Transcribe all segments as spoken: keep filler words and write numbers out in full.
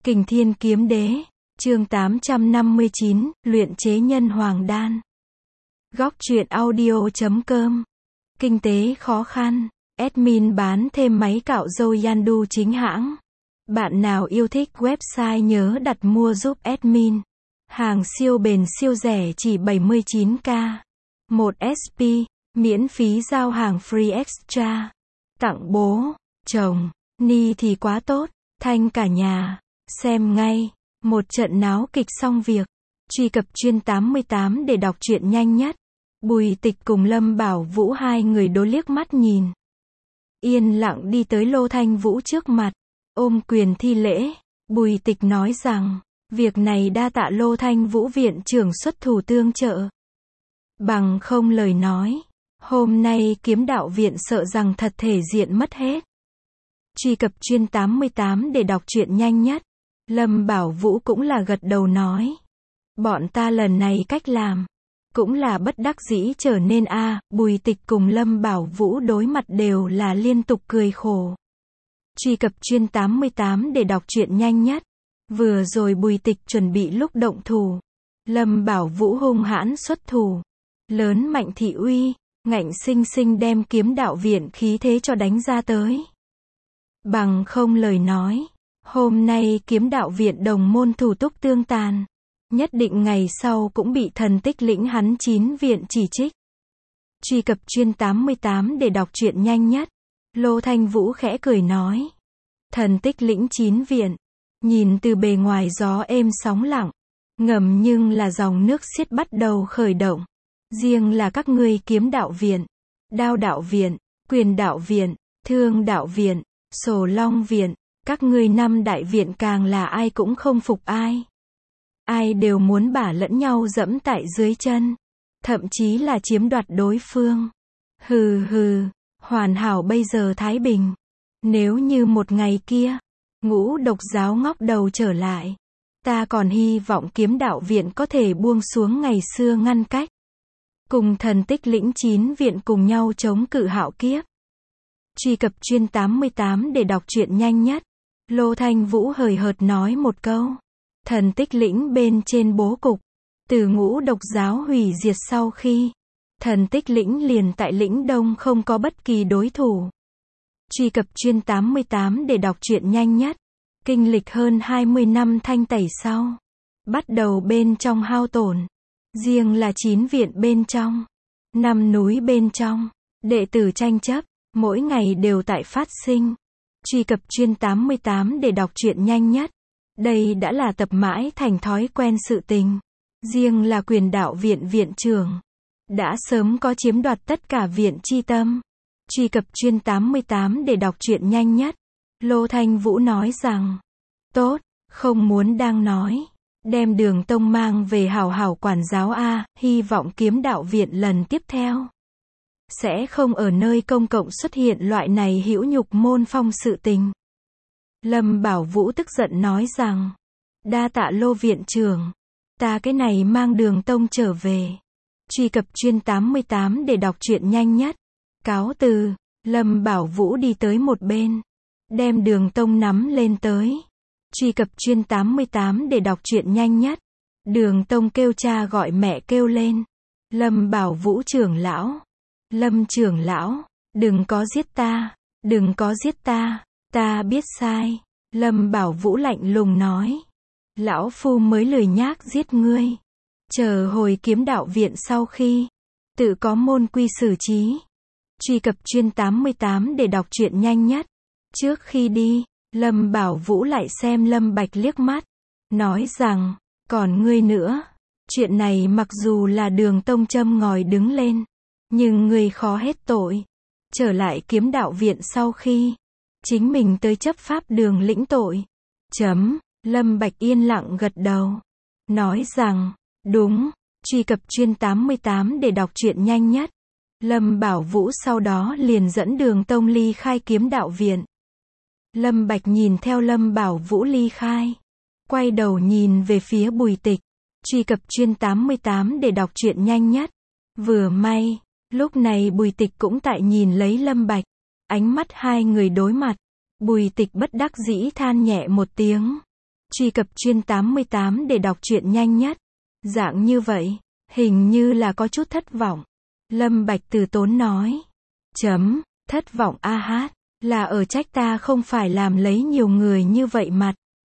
Kình Thiên Kiếm Đế, chương tám trăm năm mươi chín, luyện chế nhân hoàng đan. Góc truyện audio chấm com. Kinh tế khó khăn, admin bán thêm máy cạo râu Yandu chính hãng. Bạn nào yêu thích website nhớ đặt mua giúp admin. Hàng siêu bền siêu rẻ chỉ bảy mươi chín k. một ét pê, miễn phí giao hàng free extra. Tặng bố, chồng, ni thì quá tốt, thanh cả nhà. Xem ngay, một trận náo kịch xong việc. Truy cập chuyên tám mươi tám để đọc truyện nhanh nhất. Bùi Tịch cùng Lâm Bảo Vũ hai người đối liếc mắt nhìn. Yên lặng đi tới Lô Thanh Vũ trước mặt, ôm quyền thi lễ. Bùi Tịch nói rằng, việc này đa tạ Lô Thanh Vũ viện trưởng xuất thủ tương trợ. Bằng không lời nói, hôm nay kiếm đạo viện sợ rằng thật thể diện mất hết. Truy cập chuyên tám mươi tám để đọc truyện nhanh nhất. Lâm Bảo Vũ cũng là gật đầu nói. Bọn ta lần này cách làm, cũng là bất đắc dĩ trở nên a. À, Bùi Tịch cùng Lâm Bảo Vũ đối mặt đều là liên tục cười khổ. Truy cập chuyên tám mươi tám để đọc truyện nhanh nhất. Vừa rồi Bùi Tịch chuẩn bị lúc động thủ, Lâm Bảo Vũ hung hãn xuất thủ, lớn mạnh thị uy, ngạnh sinh sinh đem kiếm đạo viện khí thế cho đánh ra tới. Bằng không lời nói, hôm nay kiếm đạo viện đồng môn thủ túc tương tàn, nhất định ngày sau cũng bị thần tích lĩnh hắn chín viện chỉ trích. Truy cập chuyên tám mươi tám để đọc truyện nhanh nhất. Lô Thanh Vũ khẽ cười nói. Thần tích lĩnh chín viện, nhìn từ bề ngoài gió êm sóng lặng, ngầm nhưng là dòng nước xiết bắt đầu khởi động. Riêng là các ngươi kiếm đạo viện, đao đạo viện, quyền đạo viện, thương đạo viện, sổ long viện, các ngươi năm đại viện càng là ai cũng không phục ai. Ai đều muốn bả lẫn nhau dẫm tại dưới chân, thậm chí là chiếm đoạt đối phương. Hừ hừ, hoàn hảo bây giờ thái bình. Nếu như một ngày kia, ngũ độc giáo ngóc đầu trở lại, ta còn hy vọng kiếm đạo viện có thể buông xuống ngày xưa ngăn cách, cùng thần tích lĩnh chín viện cùng nhau chống cự hạo kiếp. Truy cập chuyên tám mươi tám để đọc truyện nhanh nhất. Lô Thanh Vũ hời hợt nói một câu. Thần tích lĩnh bên trên bố cục, từ ngũ độc giáo hủy diệt sau khi, thần tích lĩnh liền tại lĩnh đông không có bất kỳ đối thủ. Truy cập chuyên tám mươi tám để đọc truyện nhanh nhất. Kinh lịch hơn hai mươi năm thanh tẩy sau, bắt đầu bên trong hao tổn. Riêng là chín viện bên trong, năm núi bên trong, đệ tử tranh chấp, mỗi ngày đều tại phát sinh. Truy cập chuyên tám mươi tám để đọc truyện nhanh nhất. Đây đã là tập mãi thành thói quen sự tình. Riêng là quyền đạo viện viện trưởng, đã sớm có chiếm đoạt tất cả viện chi tâm. Truy cập chuyên tám mươi tám để đọc truyện nhanh nhất. Lô Thanh Vũ nói rằng, tốt, không muốn đang nói. Đem Đường Tông mang về hảo hảo quản giáo a, hy vọng kiếm đạo viện lần tiếp theo sẽ không ở nơi công cộng xuất hiện loại này hữu nhục môn phong sự tình. Lâm Bảo Vũ tức giận nói rằng, đa tạ Lô viện trưởng, ta cái này mang Đường Tông trở về. Truy cập chuyên tám mươi tám để đọc truyện nhanh nhất. Cáo từ. Lâm Bảo Vũ đi tới một bên, đem Đường Tông nắm lên tới. Truy cập chuyên tám mươi tám để đọc truyện nhanh nhất. Đường Tông kêu cha gọi mẹ kêu lên. Lâm Bảo Vũ trưởng lão, Lâm trưởng lão, đừng có giết ta, đừng có giết ta, ta biết sai. Lâm Bảo Vũ lạnh lùng nói, lão phu mới lười nhác giết ngươi, chờ hồi kiếm đạo viện sau khi, tự có môn quy xử trí. Truy cập chuyên tám mươi tám để đọc truyện nhanh nhất. Trước khi đi, Lâm Bảo Vũ lại xem Lâm Bạch liếc mắt, nói rằng, còn ngươi nữa, chuyện này mặc dù là Đường Tông châm ngòi đứng lên, nhưng ngươi khó hết tội. Trở lại kiếm đạo viện sau khi, chính mình tới chấp pháp đường lĩnh tội. Chấm. Lâm Bạch yên lặng gật đầu, nói rằng, đúng. Truy cập chuyên tám mươi tám để đọc truyện nhanh nhất. Lâm Bảo Vũ sau đó liền dẫn Đường Tông ly khai kiếm đạo viện. Lâm Bạch nhìn theo Lâm Bảo Vũ ly khai, quay đầu nhìn về phía Bùi Tịch. Truy cập chuyên tám mươi tám để đọc truyện nhanh nhất. Vừa may, lúc này Bùi Tịch cũng tại nhìn lấy Lâm Bạch. Ánh mắt hai người đối mặt, Bùi Tịch bất đắc dĩ than nhẹ một tiếng. Truy cập chuyên tám mươi tám để đọc truyện nhanh nhất. Dạng như vậy, hình như là có chút thất vọng. Lâm Bạch từ tốn nói. Chấm, thất vọng a hát, là ở trách ta không phải làm lấy nhiều người như vậy mặt.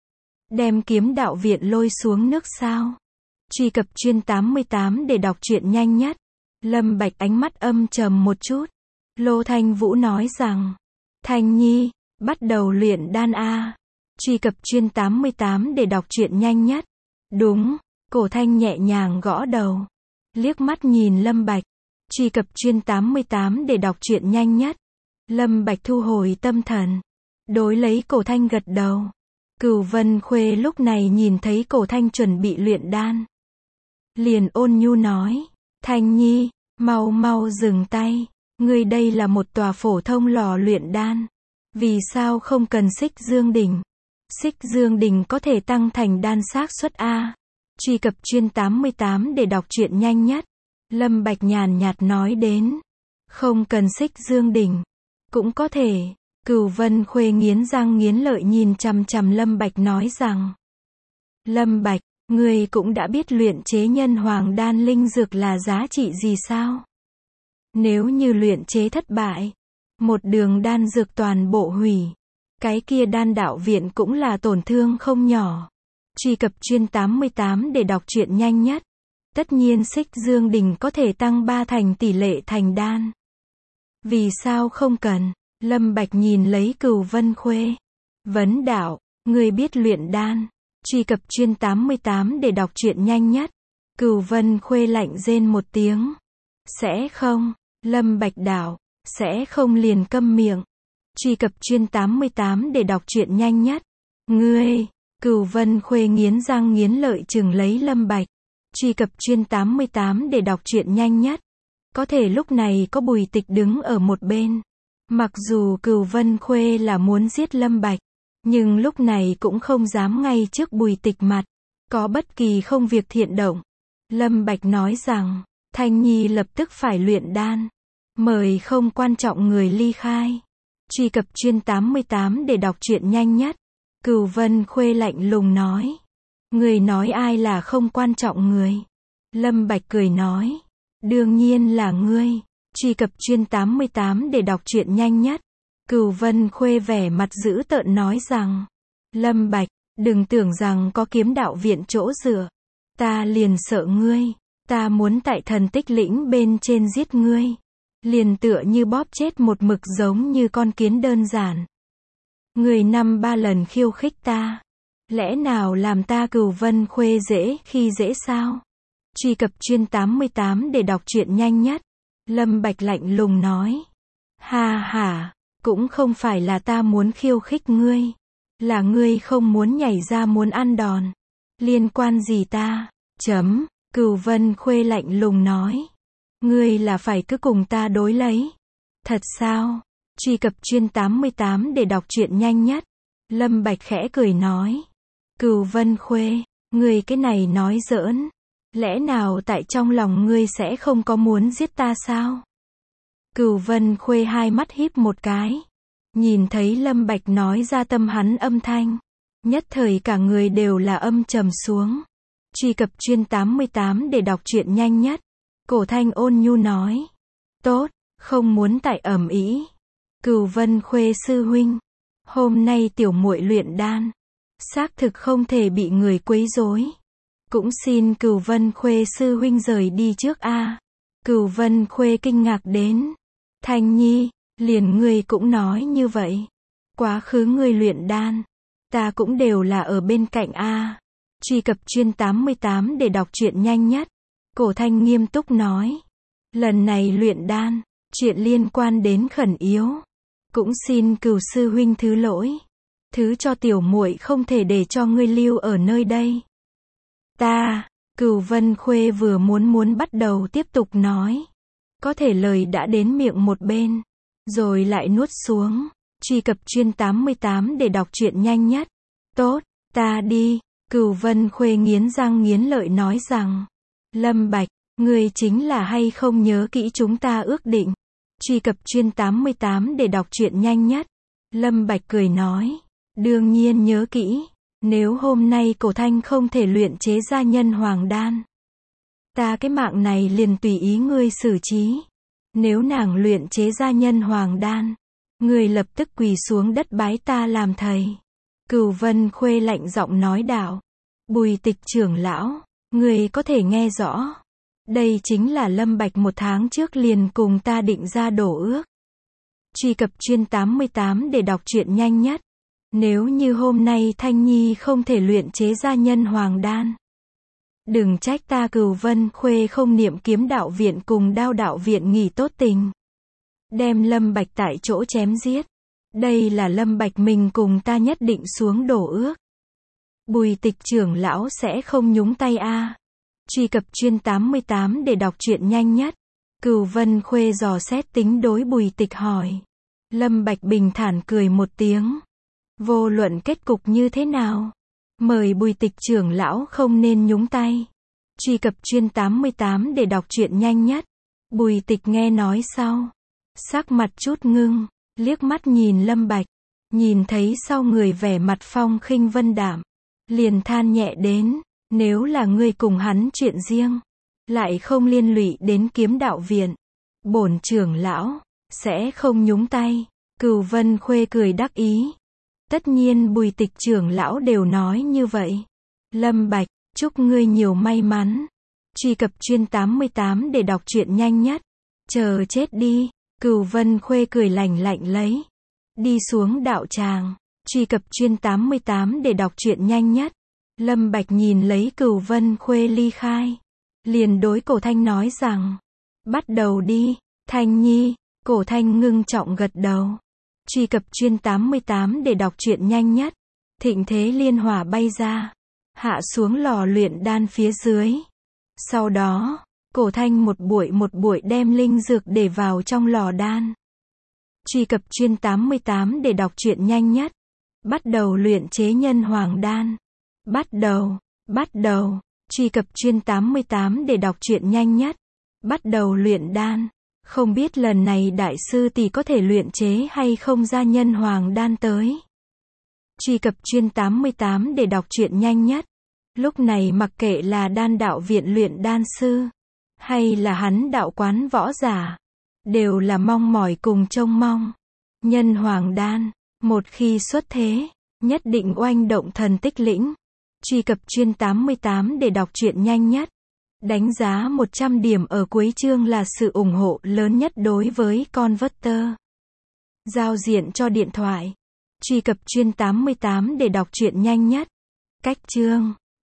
Đem kiếm đạo viện lôi xuống nước sao? Truy cập chuyên tám mươi tám để đọc truyện nhanh nhất. Lâm Bạch ánh mắt âm trầm một chút. Lô Thanh Vũ nói rằng, Thanh Nhi, bắt đầu luyện đan a. Truy cập chuyên tám mươi tám để đọc truyện nhanh nhất. Đúng, Cổ Thanh nhẹ nhàng gõ đầu. Liếc mắt nhìn Lâm Bạch. Truy cập chuyên tám mươi tám để đọc truyện nhanh nhất. Lâm Bạch thu hồi tâm thần. Đối lấy Cổ Thanh gật đầu. Cửu Vân Khuê lúc này nhìn thấy Cổ Thanh chuẩn bị luyện đan. Liền ôn nhu nói. Thanh Nhi, mau mau dừng tay. Ngươi đây là một tòa phổ thông lò luyện đan. Vì sao không cần xích dương đỉnh? Xích dương đỉnh có thể tăng thành đan xác suất A. Truy cập chuyên tám mươi tám để đọc truyện nhanh nhất. Lâm Bạch nhàn nhạt nói đến. Không cần xích dương đỉnh. Cũng có thể. Cửu Vân Khuê nghiến răng nghiến lợi nhìn chằm chằm Lâm Bạch nói rằng. Lâm Bạch, ngươi cũng đã biết luyện chế nhân hoàng đan linh dược là giá trị gì sao? Nếu như luyện chế thất bại, một đường đan dược toàn bộ hủy, cái kia đan đạo viện cũng là tổn thương không nhỏ. Truy cập chuyên tám mươi tám để đọc truyện nhanh nhất. Tất nhiên xích dương đỉnh có thể tăng ba thành tỷ lệ thành đan. Vì sao không cần? Lâm Bạch nhìn lấy Cửu Vân Khuê. Vấn đạo, ngươi biết luyện đan. Truy cập chuyên tám mươi tám để đọc truyện nhanh nhất. Cửu Vân Khuê lạnh rên một tiếng. Sẽ không? Lâm Bạch đạo, sẽ không liền câm miệng. Truy cập chuyên tám mươi tám để đọc truyện nhanh nhất. Ngươi, Cửu Vân Khuê nghiến răng nghiến lợi chừng lấy Lâm Bạch. Truy cập chuyên tám mươi tám để đọc truyện nhanh nhất. Có thể lúc này có Bùi Tịch đứng ở một bên. Mặc dù Cửu Vân Khuê là muốn giết Lâm Bạch, nhưng lúc này cũng không dám ngay trước Bùi Tịch mặt, có bất kỳ không việc thiện động. Lâm Bạch nói rằng, Thanh Nhi lập tức phải luyện đan. Mời không quan trọng người ly khai. Truy cập chuyên tám mươi tám để đọc truyện nhanh nhất. Cửu Vân Khuê lạnh lùng nói. Người nói ai là không quan trọng người? Lâm Bạch cười nói. Đương nhiên là ngươi. Truy cập chuyên tám mươi tám để đọc truyện nhanh nhất. Cửu Vân Khuê vẻ mặt dữ tợn nói rằng. Lâm Bạch, đừng tưởng rằng có kiếm đạo viện chỗ dựa. Ta liền sợ ngươi. Ta muốn tại thần tích lĩnh bên trên giết ngươi. Liền tựa như bóp chết một mực giống như con kiến đơn giản. Ngươi năm ba lần khiêu khích ta. Lẽ nào làm ta Cửu Vân Khuê dễ khi dễ sao? Truy cập chuyên tám mươi tám để đọc truyện nhanh nhất. Lâm Bạch lạnh lùng nói. Ha ha, cũng không phải là ta muốn khiêu khích ngươi. Là ngươi không muốn nhảy ra muốn ăn đòn. Liên quan gì ta? Chấm, Cửu Vân Khuê lạnh lùng nói. Ngươi là phải cứ cùng ta đối lấy. Thật sao? Truy cập chuyên tám mươi tám để đọc truyện nhanh nhất. Lâm Bạch khẽ cười nói. Cửu Vân Khuê, ngươi cái này nói giỡn. Lẽ nào tại trong lòng ngươi sẽ không có muốn giết ta sao? Cửu Vân Khuê hai mắt híp một cái. Nhìn thấy Lâm Bạch nói ra tâm hắn âm thanh. Nhất thời cả người đều là âm trầm xuống. Truy cập chuyên tám mươi tám để đọc truyện nhanh nhất. Cổ Thanh ôn nhu nói. Tốt, không muốn tại ầm ĩ. Cửu Vân Khuê sư huynh. Hôm nay tiểu muội luyện đan. Xác thực không thể bị người quấy rối. Cũng xin Cửu Vân Khuê sư huynh rời đi trước a. Cửu Vân Khuê kinh ngạc đến. Thanh Nhi, liền ngươi cũng nói như vậy. Quá khứ ngươi luyện đan. Ta cũng đều là ở bên cạnh a. Truy cập chuyên tám mươi tám để đọc truyện nhanh nhất. Cổ Thanh nghiêm túc nói. Lần này luyện đan, chuyện liên quan đến khẩn yếu. Cũng xin Cửu sư huynh thứ lỗi. Thứ cho tiểu muội không thể để cho ngươi lưu ở nơi đây. Ta, Cửu Vân Khuê vừa muốn muốn bắt đầu tiếp tục nói. Có thể lời đã đến miệng một bên. Rồi lại nuốt xuống. Truy cập chuyên tám mươi tám để đọc truyện nhanh nhất. Tốt, ta đi. Cửu Vân Khuê nghiến răng nghiến lợi nói rằng. Lâm Bạch, ngươi chính là hay không nhớ kỹ chúng ta ước định. Truy cập chuyên tám mươi tám để đọc truyện nhanh nhất. Lâm Bạch cười nói. Đương nhiên nhớ kỹ. Nếu hôm nay cổ thanh không thể luyện chế ra nhân hoàng đan, ta cái mạng này liền tùy ý ngươi xử trí. Nếu nàng luyện chế ra nhân hoàng đan, ngươi lập tức quỳ xuống đất bái ta làm thầy. Cửu Vân Khuê lạnh giọng nói đạo. Bùi Tịch trưởng lão, ngươi có thể nghe rõ. Đây chính là Lâm Bạch một tháng trước liền cùng ta định ra đổ ước. Truy cập chuyên tám mươi tám để đọc truyện nhanh nhất. Nếu như hôm nay Thanh Nhi không thể luyện chế ra nhân hoàng đan, đừng trách ta Cửu Vân Khuê không niệm kiếm đạo viện cùng đao đạo viện nghỉ tốt tình. Đem Lâm Bạch tại chỗ chém giết. Đây là Lâm Bạch mình cùng ta nhất định xuống đổ ước. Bùi Tịch trưởng lão sẽ không nhúng tay a. À. Truy cập chuyên tám mươi tám để đọc truyện nhanh nhất. Cửu Vân Khuê dò xét tính đối Bùi Tịch hỏi. Lâm Bạch bình thản cười một tiếng. Vô luận kết cục như thế nào, mời Bùi Tịch trưởng lão không nên nhúng tay. Truy cập chuyên tám mươi tám để đọc truyện nhanh nhất. Bùi Tịch nghe nói sau, sắc mặt chút ngưng, liếc mắt nhìn Lâm Bạch, nhìn thấy sau người vẻ mặt phong khinh vân đạm, liền than nhẹ đến, nếu là ngươi cùng hắn chuyện riêng, lại không liên lụy đến kiếm đạo viện, bổn trưởng lão sẽ không nhúng tay. Cửu Vân Khuê cười đắc ý. Tất nhiên Bùi Tịch trưởng lão đều nói như vậy. Lâm Bạch, chúc ngươi nhiều may mắn. Truy cập chuyên tám mươi tám để đọc truyện nhanh nhất. Chờ chết đi. Cửu Vân Khuê cười lạnh lạnh lấy. Đi xuống đạo tràng. Truy cập chuyên tám mươi tám để đọc truyện nhanh nhất. Lâm Bạch nhìn lấy Cửu Vân Khuê ly khai, liền đối Cổ Thanh nói rằng, bắt đầu đi, Thanh Nhi. Cổ Thanh ngưng trọng gật đầu. Truy cập chuyên tám mươi tám để đọc truyện nhanh nhất. Thịnh thế liên hỏa bay ra, hạ xuống lò luyện đan phía dưới. Sau đó, Cổ Thanh một buổi một buổi đem linh dược để vào trong lò đan. Truy cập chuyên tám mươi tám để đọc truyện nhanh nhất. Bắt đầu luyện chế nhân hoàng đan. Bắt đầu, bắt đầu. Truy cập chuyên tám mươi tám để đọc truyện nhanh nhất. Bắt đầu luyện đan. Không biết lần này đại sư tỷ có thể luyện chế hay không ra nhân hoàng đan tới. Truy cập chuyên tám mươi tám để đọc truyện nhanh nhất. Lúc này mặc kệ là đan đạo viện luyện đan sư, hay là hắn đạo quán võ giả, đều là mong mỏi cùng trông mong. Nhân hoàng đan, một khi xuất thế, nhất định oanh động thần tích lĩnh. Truy cập chuyên tám mươi tám để đọc truyện nhanh nhất. Đánh giá một trăm điểm ở cuối chương là sự ủng hộ lớn nhất đối với Converter. Giao diện cho điện thoại. Truy cập chuyên tám mươi tám để đọc truyện nhanh nhất. Cách chương.